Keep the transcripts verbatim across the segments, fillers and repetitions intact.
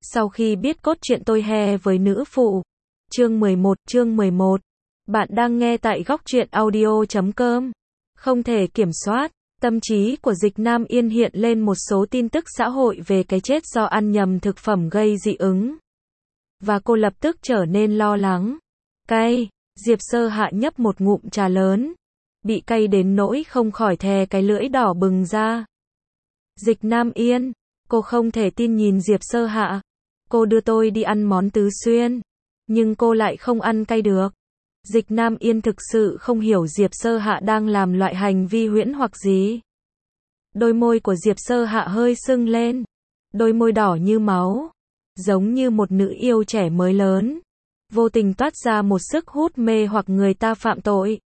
Sau khi biết cốt truyện tôi he với nữ phụ. Chương mười một, chương mười một. Bạn đang nghe tại góc truyện audio chấm com. Không thể kiểm soát, tâm trí của Dịch Nam Yên hiện lên một số tin tức xã hội về cái chết do ăn nhầm thực phẩm gây dị ứng. Và cô lập tức trở nên lo lắng. Cay, Diệp Sơ Hạ nhấp một ngụm trà lớn. Bị cay đến nỗi không khỏi thè cái lưỡi đỏ bừng ra. Dịch Nam Yên, cô không thể tin nhìn Diệp Sơ Hạ. Cô đưa tôi đi ăn món tứ xuyên, nhưng cô lại không ăn cay được. Dịch Nam Yên thực sự không hiểu Diệp Sơ Hạ đang làm loại hành vi huyễn hoặc gì. Đôi môi của Diệp Sơ Hạ hơi sưng lên. Đôi môi đỏ như máu, giống như một nữ yêu trẻ mới lớn. Vô tình toát ra một sức hút mê hoặc người ta phạm tội.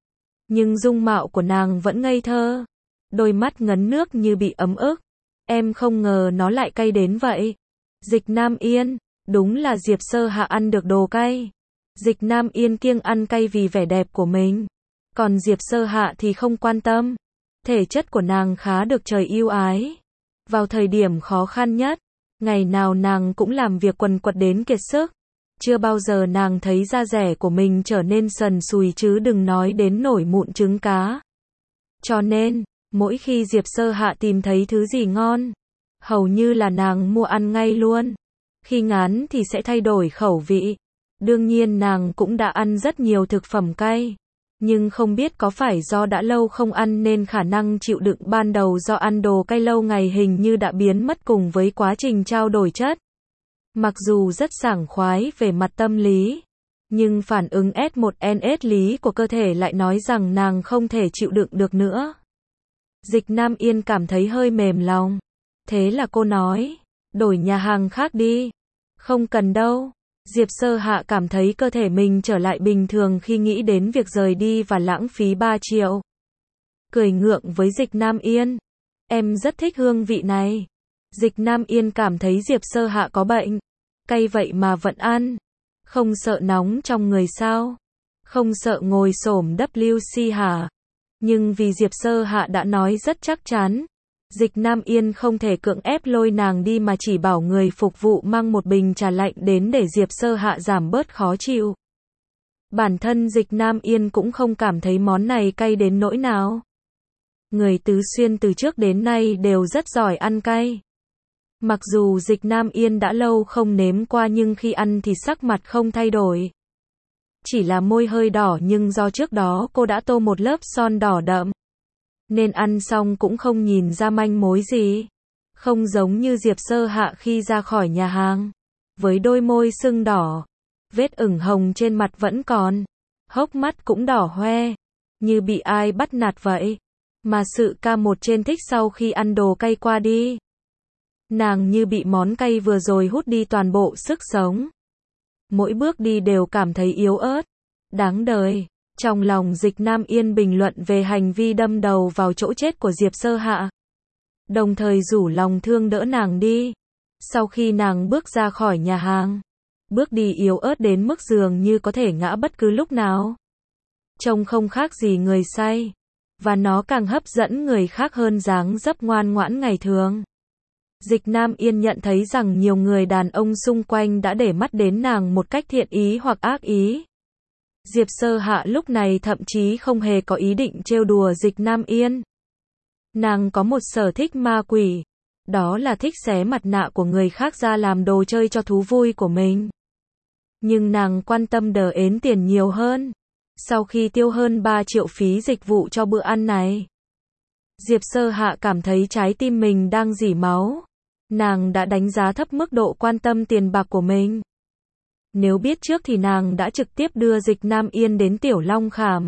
Nhưng dung mạo của nàng vẫn ngây thơ. Đôi mắt ngấn nước như bị ấm ức. Em không ngờ nó lại cay đến vậy. Dịch Nam Yên, đúng là Diệp Sơ Hạ ăn được đồ cay. Dịch Nam Yên kiêng ăn cay vì vẻ đẹp của mình. Còn Diệp Sơ Hạ thì không quan tâm. Thể chất của nàng khá được trời yêu ái. Vào thời điểm khó khăn nhất, ngày nào nàng cũng làm việc quần quật đến kiệt sức. Chưa bao giờ nàng thấy da rẻ của mình trở nên sần sùi chứ đừng nói đến nổi mụn trứng cá. Cho nên, mỗi khi Diệp Sơ Hạ tìm thấy thứ gì ngon, hầu như là nàng mua ăn ngay luôn. Khi ngán thì sẽ thay đổi khẩu vị. Đương nhiên nàng cũng đã ăn rất nhiều thực phẩm cay. Nhưng không biết có phải do đã lâu không ăn nên khả năng chịu đựng ban đầu do ăn đồ cay lâu ngày hình như đã biến mất cùng với quá trình trao đổi chất. Mặc dù rất sảng khoái về mặt tâm lý, nhưng phản ứng S một N S lý của cơ thể lại nói rằng nàng không thể chịu đựng được nữa. Dịch Nam Yên cảm thấy hơi mềm lòng. Thế là cô nói, đổi nhà hàng khác đi. Không cần đâu. Diệp Sơ Hạ cảm thấy cơ thể mình trở lại bình thường khi nghĩ đến việc rời đi và lãng phí ba triệu. Cười ngượng với Dịch Nam Yên. Em rất thích hương vị này. Dịch Nam Yên cảm thấy Diệp Sơ Hạ có bệnh. Cay vậy mà vẫn ăn. Không sợ nóng trong người sao? Không sợ ngồi xổm W C hả? Nhưng vì Diệp Sơ Hạ đã nói rất chắc chắn, Dịch Nam Yên không thể cưỡng ép lôi nàng đi mà chỉ bảo người phục vụ mang một bình trà lạnh đến để Diệp Sơ Hạ giảm bớt khó chịu. Bản thân Dịch Nam Yên cũng không cảm thấy món này cay đến nỗi nào. Người tứ xuyên từ trước đến nay đều rất giỏi ăn cay. Mặc dù Dịch Nam Yên đã lâu không nếm qua nhưng khi ăn thì sắc mặt không thay đổi. Chỉ là môi hơi đỏ nhưng do trước đó cô đã tô một lớp son đỏ đậm. Nên ăn xong cũng không nhìn ra manh mối gì. Không giống như Diệp Sơ Hạ khi ra khỏi nhà hàng. Với đôi môi sưng đỏ. Vết ửng hồng trên mặt vẫn còn. Hốc mắt cũng đỏ hoe. Như bị ai bắt nạt vậy. Mà sự ca một trên thích sau khi ăn đồ cay qua đi. Nàng như bị món cay vừa rồi hút đi toàn bộ sức sống. Mỗi bước đi đều cảm thấy yếu ớt. Đáng đời. Trong lòng Dịch Nam Yên bình luận về hành vi đâm đầu vào chỗ chết của Diệp Sơ Hạ. Đồng thời rủ lòng thương đỡ nàng đi. Sau khi nàng bước ra khỏi nhà hàng, bước đi yếu ớt đến mức dường như có thể ngã bất cứ lúc nào. Trông không khác gì người say. Và nó càng hấp dẫn người khác hơn dáng dấp ngoan ngoãn ngày thường. Dịch Nam Yên nhận thấy rằng nhiều người đàn ông xung quanh đã để mắt đến nàng một cách thiện ý hoặc ác ý. Diệp Sơ Hạ lúc này thậm chí không hề có ý định trêu đùa Dịch Nam Yên. Nàng có một sở thích ma quỷ. Đó là thích xé mặt nạ của người khác ra làm đồ chơi cho thú vui của mình. Nhưng nàng quan tâm đờ ến tiền nhiều hơn. Sau khi tiêu hơn ba triệu phí dịch vụ cho bữa ăn này, Diệp Sơ Hạ cảm thấy trái tim mình đang rỉ máu. Nàng đã đánh giá thấp mức độ quan tâm tiền bạc của mình. Nếu biết trước thì nàng đã trực tiếp đưa Dịch Nam Yên đến Tiểu Long Khảm.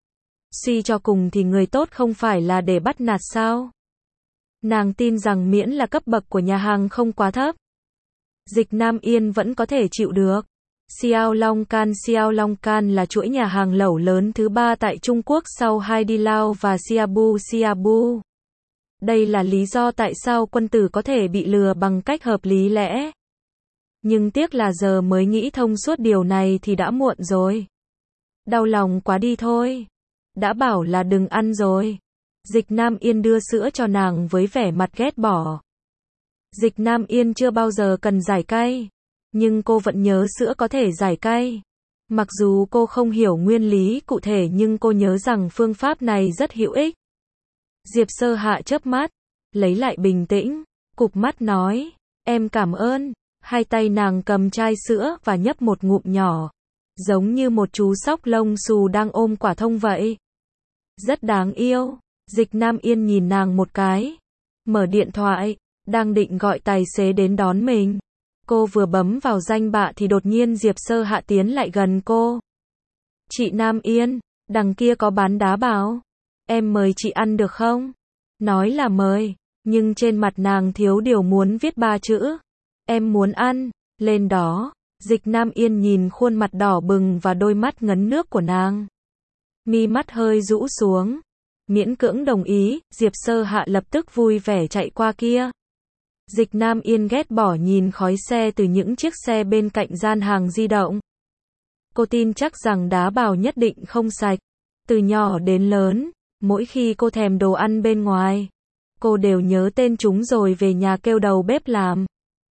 Suy cho cùng thì người tốt không phải là để bắt nạt sao? Nàng tin rằng miễn là cấp bậc của nhà hàng không quá thấp, Dịch Nam Yên vẫn có thể chịu được. Xiao Long Can Xiao Long Can là chuỗi nhà hàng lẩu lớn thứ ba tại Trung Quốc sau Hai Đi Lao và Xiaobu Xiaobu. Đây là lý do tại sao quân tử có thể bị lừa bằng cách hợp lý lẽ. Nhưng tiếc là giờ mới nghĩ thông suốt điều này thì đã muộn rồi. Đau lòng quá đi thôi. Đã bảo là đừng ăn rồi. Dịch Nam Yên đưa sữa cho nàng với vẻ mặt ghét bỏ. Dịch Nam Yên chưa bao giờ cần giải cay, nhưng cô vẫn nhớ sữa có thể giải cay. Mặc dù cô không hiểu nguyên lý cụ thể nhưng cô nhớ rằng phương pháp này rất hữu ích. Diệp Sơ Hạ chớp mắt, lấy lại bình tĩnh, cụp mắt nói, em cảm ơn. Hai tay nàng cầm chai sữa và nhấp một ngụm nhỏ, giống như một chú sóc lông xù đang ôm quả thông vậy. Rất đáng yêu. Dịch Nam Yên nhìn nàng một cái, mở điện thoại, đang định gọi tài xế đến đón mình. Cô vừa bấm vào danh bạ thì đột nhiên Diệp Sơ Hạ tiến lại gần cô. Chị Nam Yên, đằng kia có bán đá bào. Em mời chị ăn được không? Nói là mời, nhưng trên mặt nàng thiếu điều muốn viết ba chữ. Em muốn ăn, lên đó. Dịch Nam Yên nhìn khuôn mặt đỏ bừng và đôi mắt ngấn nước của nàng. Mi mắt hơi rũ xuống. Miễn cưỡng đồng ý, Diệp Sơ Hạ lập tức vui vẻ chạy qua kia. Dịch Nam Yên ghét bỏ nhìn khói xe từ những chiếc xe bên cạnh gian hàng di động. Cô tin chắc rằng đá bào nhất định không sạch. Từ nhỏ đến lớn, mỗi khi cô thèm đồ ăn bên ngoài, cô đều nhớ tên chúng rồi về nhà kêu đầu bếp làm.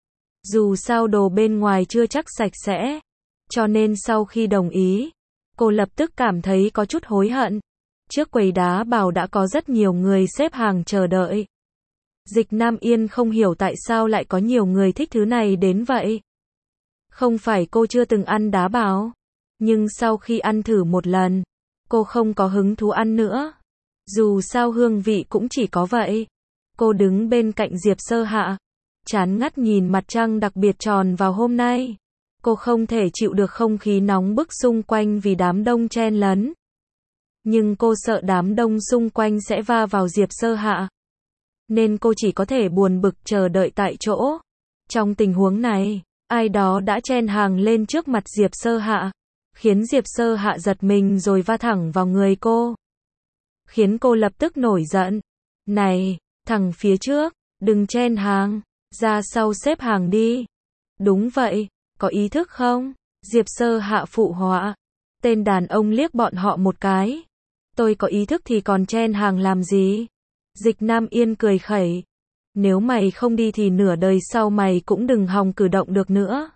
Dù sao đồ bên ngoài chưa chắc sạch sẽ, cho nên sau khi đồng ý, cô lập tức cảm thấy có chút hối hận. Trước quầy đá bào đã có rất nhiều người xếp hàng chờ đợi. Dịch Nam Yên không hiểu tại sao lại có nhiều người thích thứ này đến vậy. Không phải cô chưa từng ăn đá bào, nhưng sau khi ăn thử một lần, cô không có hứng thú ăn nữa. Dù sao hương vị cũng chỉ có vậy. Cô đứng bên cạnh Diệp Sơ Hạ, chán ngắt nhìn mặt trăng đặc biệt tròn vào hôm nay. Cô không thể chịu được không khí nóng bức xung quanh vì đám đông chen lấn. Nhưng cô sợ đám đông xung quanh sẽ va vào Diệp Sơ Hạ, nên cô chỉ có thể buồn bực chờ đợi tại chỗ. Trong tình huống này, ai đó đã chen hàng lên trước mặt Diệp Sơ Hạ, khiến Diệp Sơ Hạ giật mình rồi va thẳng vào người cô. Khiến cô lập tức nổi giận. Này, thằng phía trước, đừng chen hàng, ra sau xếp hàng đi. Đúng vậy, có ý thức không? Diệp Sơ Hạ phụ họa. Tên đàn ông liếc bọn họ một cái. Tôi có ý thức thì còn chen hàng làm gì? Dịch Nam Yên cười khẩy. Nếu mày không đi thì nửa đời sau mày cũng đừng hòng cử động được nữa.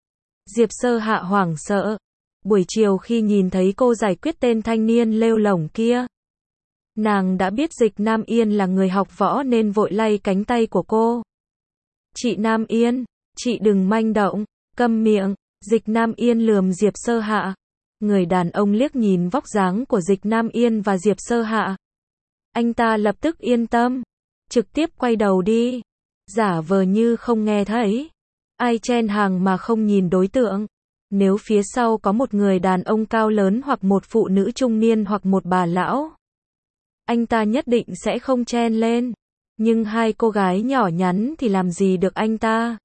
Diệp Sơ Hạ hoảng sợ. Buổi chiều khi nhìn thấy cô giải quyết tên thanh niên lêu lổng kia, nàng đã biết Dịch Nam Yên là người học võ nên vội lay cánh tay của cô. Chị Nam Yên, chị đừng manh động, câm miệng. Dịch Nam Yên lườm Diệp Sơ Hạ. Người đàn ông liếc nhìn vóc dáng của Dịch Nam Yên và Diệp Sơ Hạ. Anh ta lập tức yên tâm, trực tiếp quay đầu đi, giả vờ như không nghe thấy. Ai chen hàng mà không nhìn đối tượng. Nếu phía sau có một người đàn ông cao lớn hoặc một phụ nữ trung niên hoặc một bà lão, anh ta nhất định sẽ không chen lên. Nhưng hai cô gái nhỏ nhắn thì làm gì được anh ta.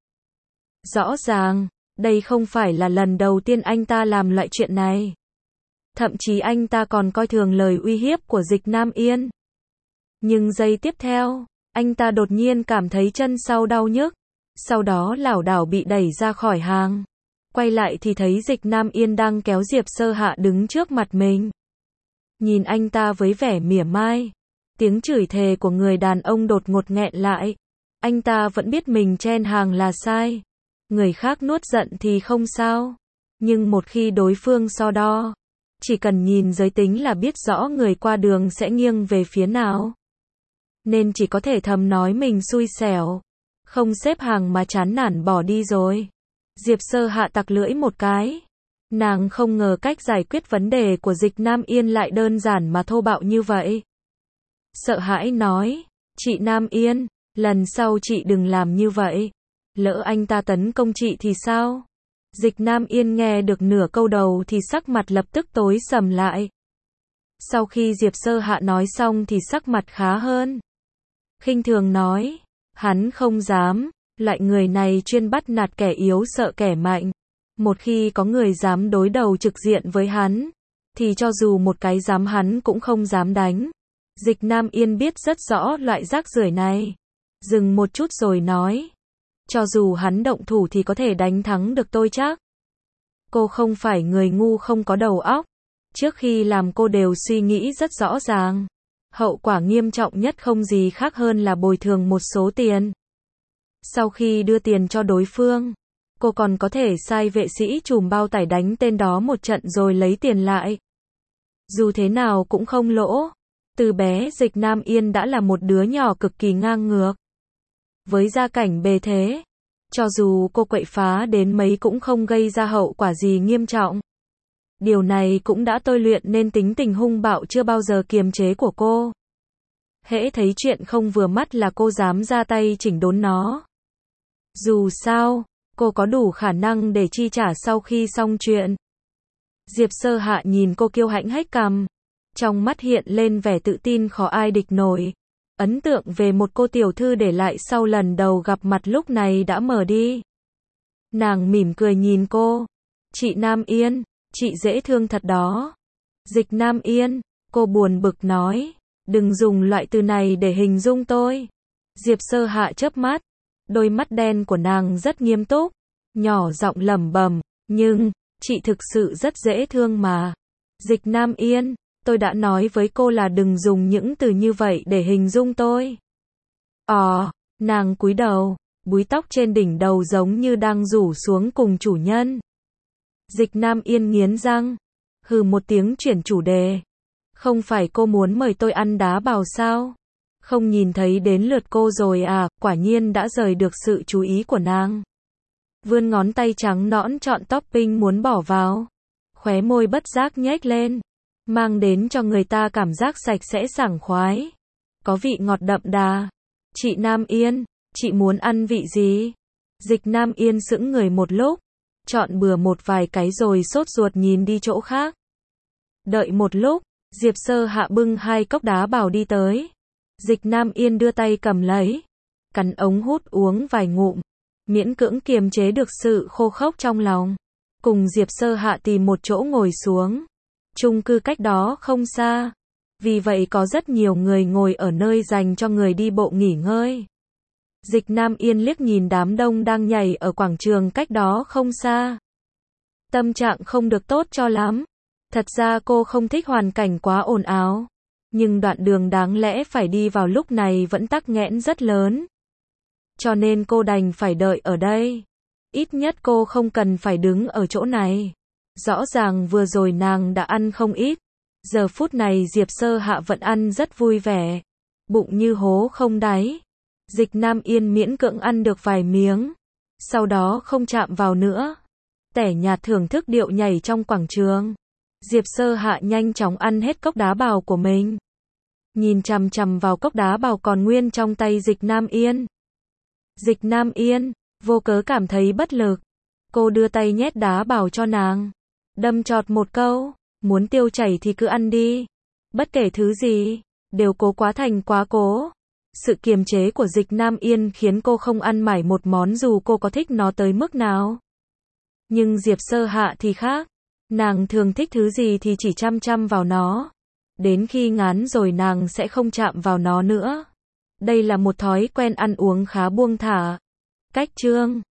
Rõ ràng, đây không phải là lần đầu tiên anh ta làm loại chuyện này. Thậm chí anh ta còn coi thường lời uy hiếp của Dịch Nam Yên. Nhưng giây tiếp theo, anh ta đột nhiên cảm thấy chân sau đau nhức. Sau đó lảo đảo bị đẩy ra khỏi hàng. Quay lại thì thấy Dịch Nam Yên đang kéo Diệp Sơ Hạ đứng trước mặt mình. Nhìn anh ta với vẻ mỉa mai. Tiếng chửi thề của người đàn ông đột ngột nghẹn lại. Anh ta vẫn biết mình chen hàng là sai. Người khác nuốt giận thì không sao. Nhưng một khi đối phương so đo, chỉ cần nhìn giới tính là biết rõ người qua đường sẽ nghiêng về phía nào. Nên chỉ có thể thầm nói mình xui xẻo. Không xếp hàng mà chán nản bỏ đi rồi. Diệp Sơ Hạ tặc lưỡi một cái. Nàng không ngờ cách giải quyết vấn đề của Dịch Nam Yên lại đơn giản mà thô bạo như vậy. Sợ hãi nói, chị Nam Yên, lần sau chị đừng làm như vậy. Lỡ anh ta tấn công chị thì sao? Dịch Nam Yên nghe được nửa câu đầu thì sắc mặt lập tức tối sầm lại. Sau khi Diệp Sơ Hạ nói xong thì sắc mặt khá hơn. Khinh thường nói, hắn không dám, loại người này chuyên bắt nạt kẻ yếu sợ kẻ mạnh. Một khi có người dám đối đầu trực diện với hắn, thì cho dù một cái dám hắn cũng không dám đánh. Dịch Nam Yên biết rất rõ loại rác rưởi này. Dừng một chút rồi nói, cho dù hắn động thủ thì có thể đánh thắng được tôi chắc. Cô không phải người ngu không có đầu óc. Trước khi làm cô đều suy nghĩ rất rõ ràng. Hậu quả nghiêm trọng nhất không gì khác hơn là bồi thường một số tiền. Sau khi đưa tiền cho đối phương, cô còn có thể sai vệ sĩ trùm bao tải đánh tên đó một trận rồi lấy tiền lại. Dù thế nào cũng không lỗ. Từ bé Dịch Nam Yên đã là một đứa nhỏ cực kỳ ngang ngược. Với gia cảnh bề thế, cho dù cô quậy phá đến mấy cũng không gây ra hậu quả gì nghiêm trọng. Điều này cũng đã tôi luyện nên tính tình hung bạo chưa bao giờ kiềm chế của cô. Hễ thấy chuyện không vừa mắt là cô dám ra tay chỉnh đốn nó. Dù sao, cô có đủ khả năng để chi trả sau khi xong chuyện. Diệp Sơ Hạ nhìn cô kiêu hãnh hách cằm, trong mắt hiện lên vẻ tự tin khó ai địch nổi. Ấn tượng về một cô tiểu thư để lại sau lần đầu gặp mặt lúc này đã mở đi. Nàng mỉm cười nhìn cô. Chị Nam Yên, chị dễ thương thật đó. Dịch Nam Yên, cô buồn bực nói. Đừng dùng loại từ này để hình dung tôi. Diệp Sơ Hạ chớp mắt. Đôi mắt đen của nàng rất nghiêm túc. Nhỏ giọng lẩm bẩm. Nhưng, chị thực sự rất dễ thương mà. Dịch Nam Yên, tôi đã nói với cô là đừng dùng những từ như vậy để hình dung tôi. Ồ, nàng cúi đầu, búi tóc trên đỉnh đầu giống như đang rủ xuống cùng chủ nhân. Dịch Nam Yên nghiến răng, hừ một tiếng chuyển chủ đề. Không phải cô muốn mời tôi ăn đá bào sao? Không nhìn thấy đến lượt cô rồi à? Quả nhiên đã rời được sự chú ý của nàng. Vươn ngón tay trắng nõn chọn topping muốn bỏ vào. Khóe môi bất giác nhếch lên, mang đến cho người ta cảm giác sạch sẽ sảng khoái. Có vị ngọt đậm đà. Chị Nam Yên, chị muốn ăn vị gì? Dịch Nam Yên sững người một lúc, chọn bừa một vài cái rồi sốt ruột nhìn đi chỗ khác. Đợi một lúc, Diệp Sơ Hạ bưng hai cốc đá bào đi tới. Dịch Nam Yên đưa tay cầm lấy, cắn ống hút uống vài ngụm, miễn cưỡng kiềm chế được sự khô khốc trong lòng. Cùng Diệp Sơ Hạ tìm một chỗ ngồi xuống. Chung cư cách đó không xa. Vì vậy có rất nhiều người ngồi ở nơi dành cho người đi bộ nghỉ ngơi. Dịch Nam Yên liếc nhìn đám đông đang nhảy ở quảng trường cách đó không xa. Tâm trạng không được tốt cho lắm. Thật ra cô không thích hoàn cảnh quá ồn ào. Nhưng đoạn đường đáng lẽ phải đi vào lúc này vẫn tắc nghẽn rất lớn. Cho nên cô đành phải đợi ở đây. Ít nhất cô không cần phải đứng ở chỗ này. Rõ ràng vừa rồi nàng đã ăn không ít. Giờ phút này Diệp Sơ Hạ vẫn ăn rất vui vẻ. Bụng như hố không đáy. Dịch Nam Yên miễn cưỡng ăn được vài miếng. Sau đó không chạm vào nữa. Tẻ nhạt thưởng thức điệu nhảy trong quảng trường. Diệp Sơ Hạ nhanh chóng ăn hết cốc đá bào của mình. Nhìn chằm chằm vào cốc đá bào còn nguyên trong tay Dịch Nam Yên. Dịch Nam Yên, vô cớ cảm thấy bất lực. Cô đưa tay nhét đá bào cho nàng. Đâm chọt một câu. Muốn tiêu chảy thì cứ ăn đi. Bất kể thứ gì, đều cố quá thành quá cố. Sự kiềm chế của Dịch Nam Yên khiến cô không ăn mãi một món dù cô có thích nó tới mức nào. Nhưng Diệp Sơ Hạ thì khác. Nàng thường thích thứ gì thì chỉ chăm chăm vào nó. Đến khi ngán rồi nàng sẽ không chạm vào nó nữa. Đây là một thói quen ăn uống khá buông thả. Cách chương